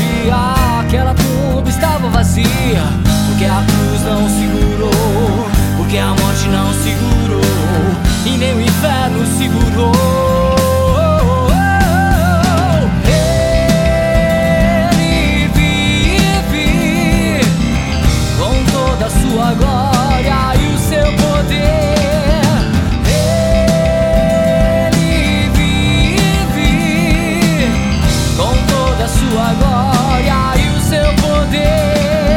aquela tumba estava vazia, porque a cruz não segurou, porque a morte não segurou, e nem o inferno segurou. Ele vive com toda a sua glória e o seu poder. Ele vive com toda a sua glória e o seu poder.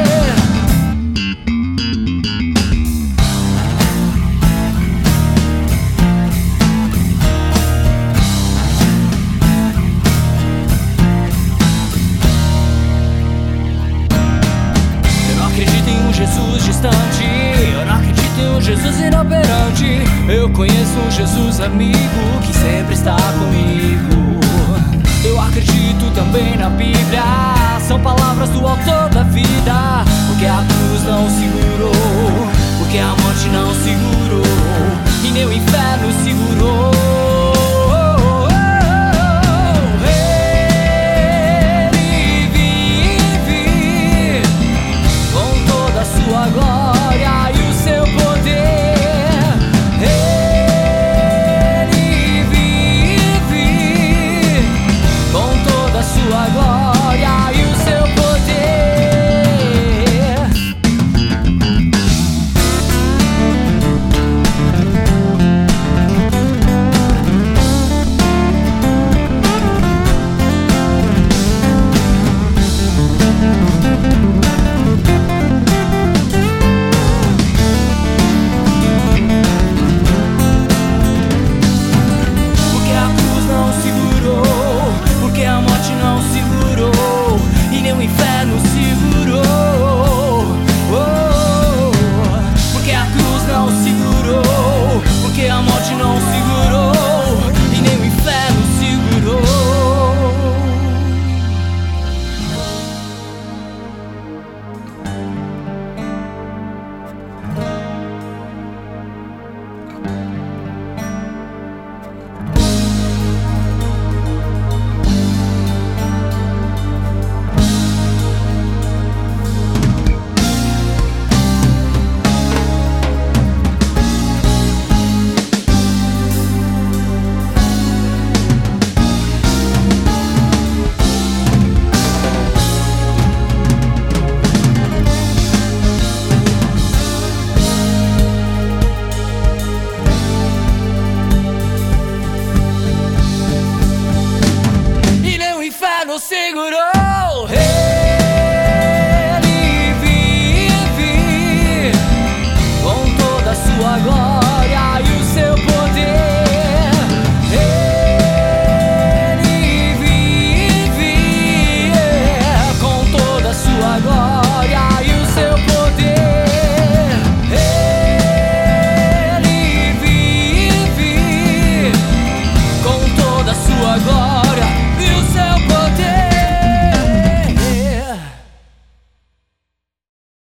Jesus distante, eu não acredito em um Jesus inoperante. Eu conheço um Jesus amigo que sempre está comigo. Eu acredito também na Bíblia, são palavras do autor da vida. Porque a cruz não segurou, porque a morte não segurou, e nem o inferno segurou.